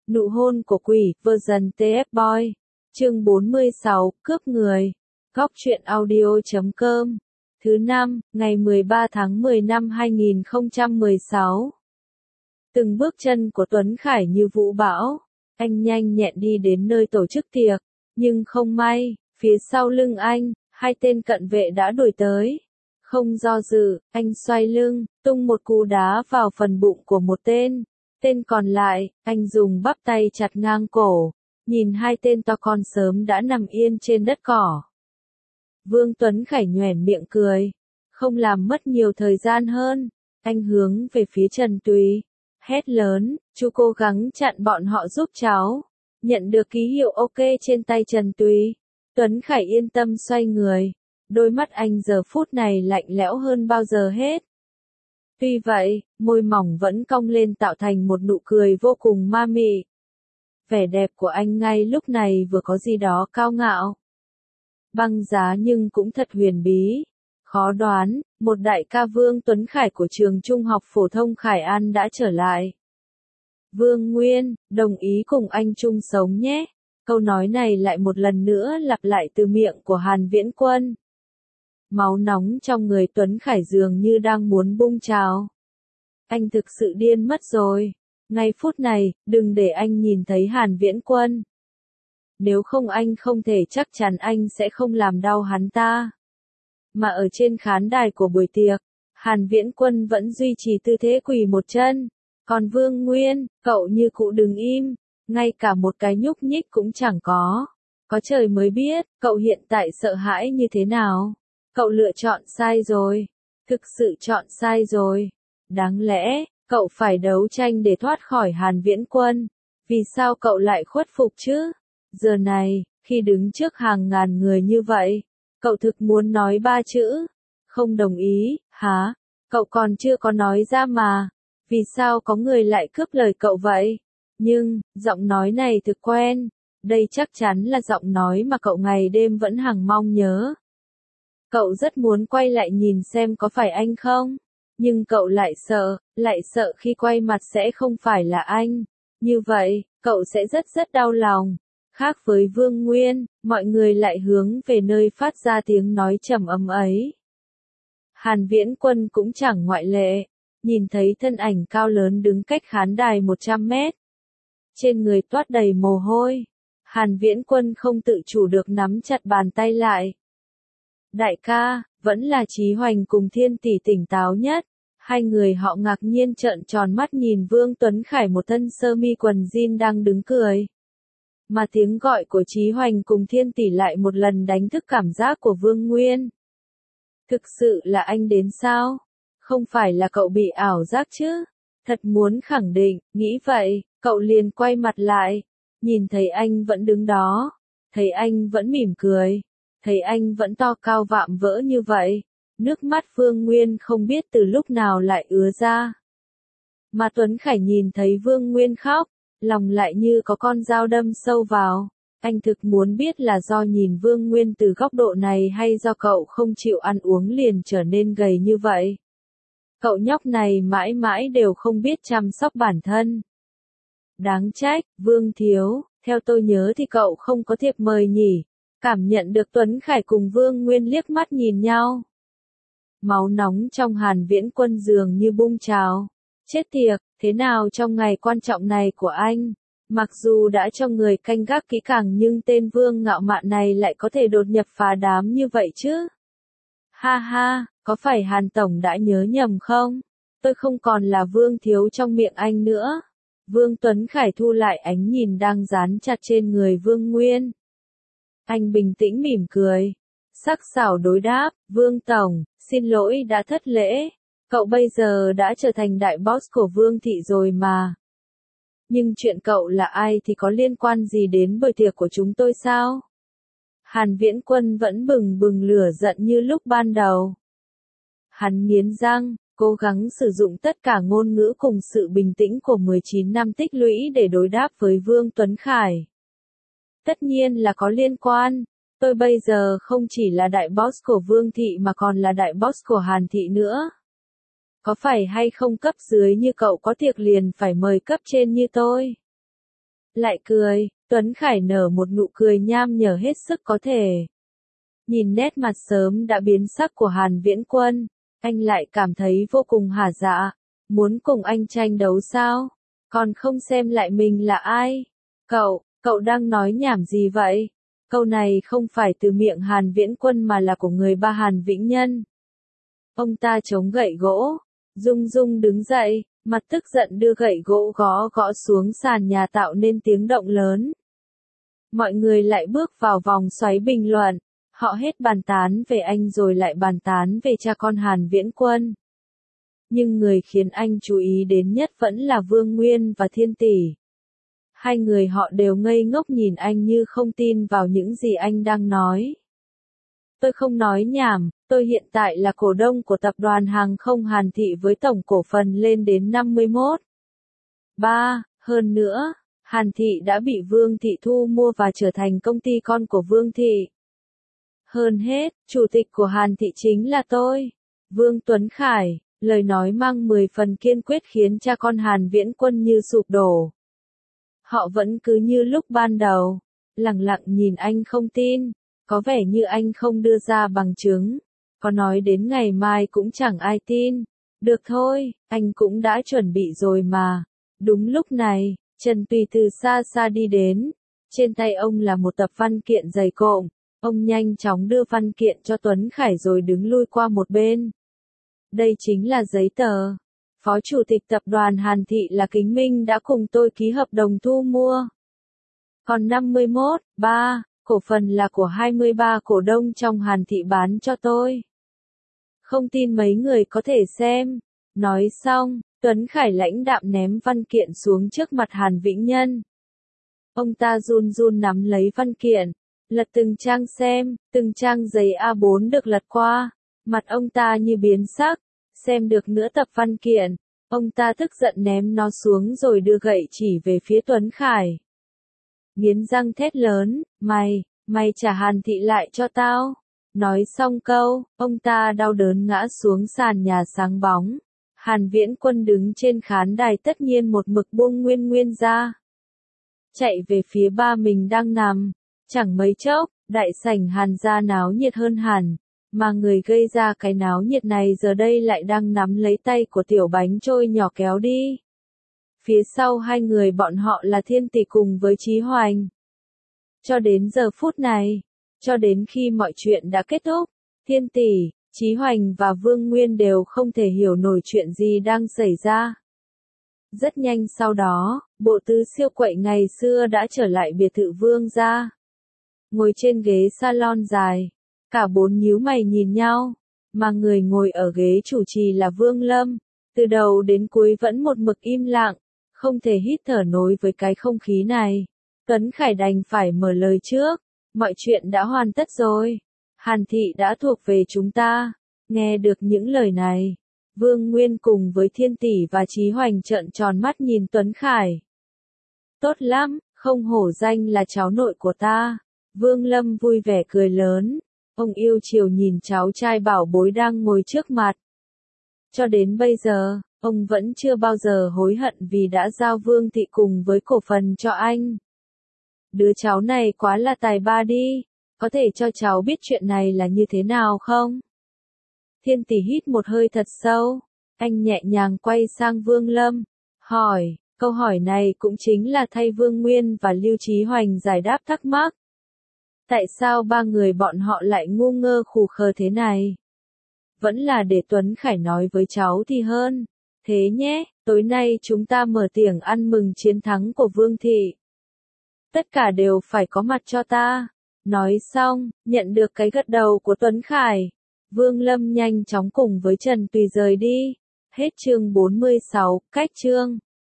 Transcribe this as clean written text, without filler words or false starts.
Nụ hôn của quỷ, version TF Boy. Chương 46, cướp người. Góc truyện audio.com. Thứ năm, ngày 13 tháng 10 năm 2016. Từng bước chân của Tuấn Khải như vũ bão. Anh nhanh nhẹn đi đến nơi tổ chức tiệc. Nhưng không may, phía sau lưng anh, hai tên cận vệ đã đuổi tới. Không do dự, anh xoay lưng, tung một cú đá vào phần bụng của một tên. Tên còn lại, anh dùng bắp tay chặt ngang cổ, nhìn hai tên to con sớm đã nằm yên trên đất cỏ. Vương Tuấn Khải nhoẻn miệng cười, không làm mất nhiều thời gian hơn, anh hướng về phía Trần Túy, hét lớn, chú cố gắng chặn bọn họ giúp cháu. Nhận được ký hiệu OK trên tay Trần Túy, Tuấn Khải yên tâm xoay người, đôi mắt anh giờ phút này lạnh lẽo hơn bao giờ hết. Tuy vậy, môi mỏng vẫn cong lên tạo thành một nụ cười vô cùng ma mị. Vẻ đẹp của anh ngay lúc này vừa có gì đó cao ngạo, băng giá nhưng cũng thật huyền bí. Khó đoán, một đại ca Vương Tuấn Khải của trường trung học phổ thông Khải An đã trở lại. Vương Nguyên, đồng ý cùng anh chung sống nhé. Câu nói này lại một lần nữa lặp lại từ miệng của Hàn Viễn Quân. Máu nóng trong người Tuấn Khải dường như đang muốn bung trào. Anh thực sự điên mất rồi. Ngay phút này, đừng để anh nhìn thấy Hàn Viễn Quân. Nếu không anh không thể chắc chắn anh sẽ không làm đau hắn ta. Mà ở trên khán đài của buổi tiệc, Hàn Viễn Quân vẫn duy trì tư thế quỳ một chân. Còn Vương Nguyên, cậu như cũ đứng im, ngay cả một cái nhúc nhích cũng chẳng có. Có trời mới biết, cậu hiện tại sợ hãi như thế nào. Cậu lựa chọn sai rồi. Thực sự chọn sai rồi. Đáng lẽ, cậu phải đấu tranh để thoát khỏi Hàn Viễn Quân. Vì sao cậu lại khuất phục chứ? Giờ này, khi đứng trước hàng ngàn người như vậy, cậu thực muốn nói ba chữ. Không đồng ý, hả? Cậu còn chưa có nói ra mà. Vì sao có người lại cướp lời cậu vậy? Nhưng, giọng nói này thực quen. Đây chắc chắn là giọng nói mà cậu ngày đêm vẫn hằng mong nhớ. Cậu rất muốn quay lại nhìn xem có phải anh không? Nhưng cậu lại sợ khi quay mặt sẽ không phải là anh. Như vậy, cậu sẽ rất đau lòng. Khác với Vương Nguyên, mọi người lại hướng về nơi phát ra tiếng nói trầm ấm ấy. Hàn Viễn Quân cũng chẳng ngoại lệ. Nhìn thấy thân ảnh cao lớn đứng cách khán đài 100 mét. Trên người toát đầy mồ hôi. Hàn Viễn Quân không tự chủ được nắm chặt bàn tay lại. Đại ca, vẫn là Chí Hoành cùng Thiên Tỷ tỉnh táo nhất. Hai người họ ngạc nhiên trợn tròn mắt nhìn Vương Tuấn Khải một thân sơ mi quần jean đang đứng cười. Mà tiếng gọi của Chí Hoành cùng Thiên Tỷ lại một lần đánh thức cảm giác của Vương Nguyên. Thực sự là anh đến sao? Không phải là cậu bị ảo giác chứ? Thật muốn khẳng định, nghĩ vậy, cậu liền quay mặt lại. Nhìn thấy anh vẫn đứng đó. Thấy anh vẫn mỉm cười. Thấy anh vẫn to cao vạm vỡ như vậy. Nước mắt Vương Nguyên không biết từ lúc nào lại ứa ra. Mà Tuấn Khải nhìn thấy Vương Nguyên khóc, lòng lại như có con dao đâm sâu vào. Anh thực muốn biết là do nhìn Vương Nguyên từ góc độ này hay do cậu không chịu ăn uống liền trở nên gầy như vậy. Cậu nhóc này mãi mãi đều không biết chăm sóc bản thân. Đáng trách, Vương Thiếu, theo tôi nhớ thì cậu không có thiệp mời nhỉ. Cảm nhận được Tuấn Khải cùng Vương Nguyên liếc mắt nhìn nhau. Máu nóng trong Hàn Viễn Quân dường như bung trào. Chết tiệt, thế nào trong ngày quan trọng này của anh? Mặc dù đã cho người canh gác kỹ càng nhưng tên Vương ngạo mạn này lại có thể đột nhập phá đám như vậy chứ? Ha ha, có phải Hàn Tổng đã nhớ nhầm không? Tôi không còn là Vương Thiếu trong miệng anh nữa. Vương Tuấn Khải thu lại ánh nhìn đang dán chặt trên người Vương Nguyên. Anh bình tĩnh mỉm cười. Sắc sảo đối đáp, Vương Tổng, xin lỗi đã thất lễ. Cậu bây giờ đã trở thành đại boss của Vương Thị rồi mà. Nhưng chuyện cậu là ai thì có liên quan gì đến buổi tiệc của chúng tôi sao? Hàn Viễn Quân vẫn bừng bừng lửa giận như lúc ban đầu. Hắn nghiến răng, cố gắng sử dụng tất cả ngôn ngữ cùng sự bình tĩnh của 19 năm tích lũy để đối đáp với Vương Tuấn Khải. Tất nhiên là có liên quan. Tôi bây giờ không chỉ là đại boss của Vương Thị mà còn là đại boss của Hàn Thị nữa. Có phải hay không cấp dưới như cậu có tiệc liền phải mời cấp trên như tôi? Lại cười, Tuấn Khải nở một nụ cười nham nhở hết sức có thể. Nhìn nét mặt sớm đã biến sắc của Hàn Viễn Quân, anh lại cảm thấy vô cùng hả dạ. Muốn cùng anh tranh đấu sao? Còn không xem lại mình là ai? Cậu đang nói nhảm gì vậy? Câu này không phải từ miệng Hàn Viễn Quân mà là của người ba Hàn Vĩnh Nhân. Ông ta chống gậy gỗ, rung rung đứng dậy, mặt tức giận đưa gậy gỗ gõ gõ xuống sàn nhà tạo nên tiếng động lớn. Mọi người lại bước vào vòng xoáy bình luận, họ hết bàn tán về anh rồi lại bàn tán về cha con Hàn Viễn Quân. Nhưng người khiến anh chú ý đến nhất vẫn là Vương Nguyên và Thiên Tỷ. Hai người họ đều ngây ngốc nhìn anh như không tin vào những gì anh đang nói. Tôi không nói nhảm, tôi hiện tại là cổ đông của tập đoàn hàng không Hàn Thị với tổng cổ phần lên đến 51.3, hơn nữa, Hàn Thị đã bị Vương Thị thu mua và trở thành công ty con của Vương Thị. Hơn hết, chủ tịch của Hàn Thị chính là tôi, Vương Tuấn Khải. Lời nói mang 10 phần kiên quyết khiến cha con Hàn Viễn Quân như sụp đổ. Họ vẫn cứ như lúc ban đầu, lặng lặng nhìn anh không tin, có vẻ như anh không đưa ra bằng chứng, có nói đến ngày mai cũng chẳng ai tin. Được thôi, anh cũng đã chuẩn bị rồi mà. Đúng lúc này, Trần Tùy từ xa xa đi đến, trên tay ông là một tập văn kiện dày cộm, ông nhanh chóng đưa văn kiện cho Tuấn Khải rồi đứng lui qua một bên. Đây chính là giấy tờ. Phó Chủ tịch Tập đoàn Hàn Thị là Kính Minh đã cùng tôi ký hợp đồng thu mua. Còn 51.3, cổ phần là của 23 cổ đông trong Hàn Thị bán cho tôi. Không tin mấy người có thể xem. Nói xong, Tuấn Khải lãnh đạm ném văn kiện xuống trước mặt Hàn Vĩnh Nhân. Ông ta run run nắm lấy văn kiện, lật từng trang xem, từng trang giấy A4 được lật qua. Mặt ông ta như biến sắc, xem được nửa tập văn kiện, ông ta tức giận ném nó xuống rồi đưa gậy chỉ về phía Tuấn Khải. Nghiến răng thét lớn, mày trả Hàn Thị lại cho tao. Nói xong câu, ông ta đau đớn ngã xuống sàn nhà sáng bóng. Hàn Viễn Quân đứng trên khán đài tất nhiên một mực buông Nguyên ra. Chạy về phía ba mình đang nằm, chẳng mấy chốc, đại sảnh Hàn gia náo nhiệt hơn hẳn. Mà người gây ra cái náo nhiệt này giờ đây lại đang nắm lấy tay của Tiểu Bánh Trôi nhỏ kéo đi. Phía sau hai người bọn họ là Thiên Tỷ cùng với Chí Hoành. Cho đến giờ phút này, cho đến khi mọi chuyện đã kết thúc, Thiên Tỷ, Chí Hoành và Vương Nguyên đều không thể hiểu nổi chuyện gì đang xảy ra. Rất nhanh sau đó, bộ tứ siêu quậy ngày xưa đã trở lại biệt thự Vương gia. Ngồi trên ghế salon dài. Cả bốn nhíu mày nhìn nhau, mà người ngồi ở ghế chủ trì là Vương Lâm, từ đầu đến cuối vẫn một mực im lặng, không thể hít thở nổi với cái không khí này. Tuấn Khải đành phải mở lời trước, mọi chuyện đã hoàn tất rồi, Hàn Thị đã thuộc về chúng ta. Nghe được những lời này, Vương Nguyên cùng với Thiên Tỷ và Chí Hoành trợn tròn mắt nhìn Tuấn Khải. Tốt lắm, không hổ danh là cháu nội của ta. Vương Lâm vui vẻ cười lớn. Ông yêu chiều nhìn cháu trai bảo bối đang ngồi trước mặt. Cho đến bây giờ, ông vẫn chưa bao giờ hối hận vì đã giao Vương Thị cùng với cổ phần cho anh. Đứa cháu này quá là tài ba đi, có thể cho cháu biết chuyện này là như thế nào không? Thiên Tỷ hít một hơi thật sâu, anh nhẹ nhàng quay sang Vương Lâm, hỏi, câu hỏi này cũng chính là thay Vương Nguyên và Lưu Chí Hoành giải đáp thắc mắc. Tại sao ba người bọn họ lại ngu ngơ khù khờ thế này? Vẫn là để Tuấn Khải nói với cháu thì hơn. Thế nhé, tối nay chúng ta mở tiệc ăn mừng chiến thắng của Vương Thị. Tất cả đều phải có mặt cho ta. Nói xong, nhận được cái gật đầu của Tuấn Khải. Vương Lâm nhanh chóng cùng với Trần Tùy rời đi. Hết chương 46, cách chương.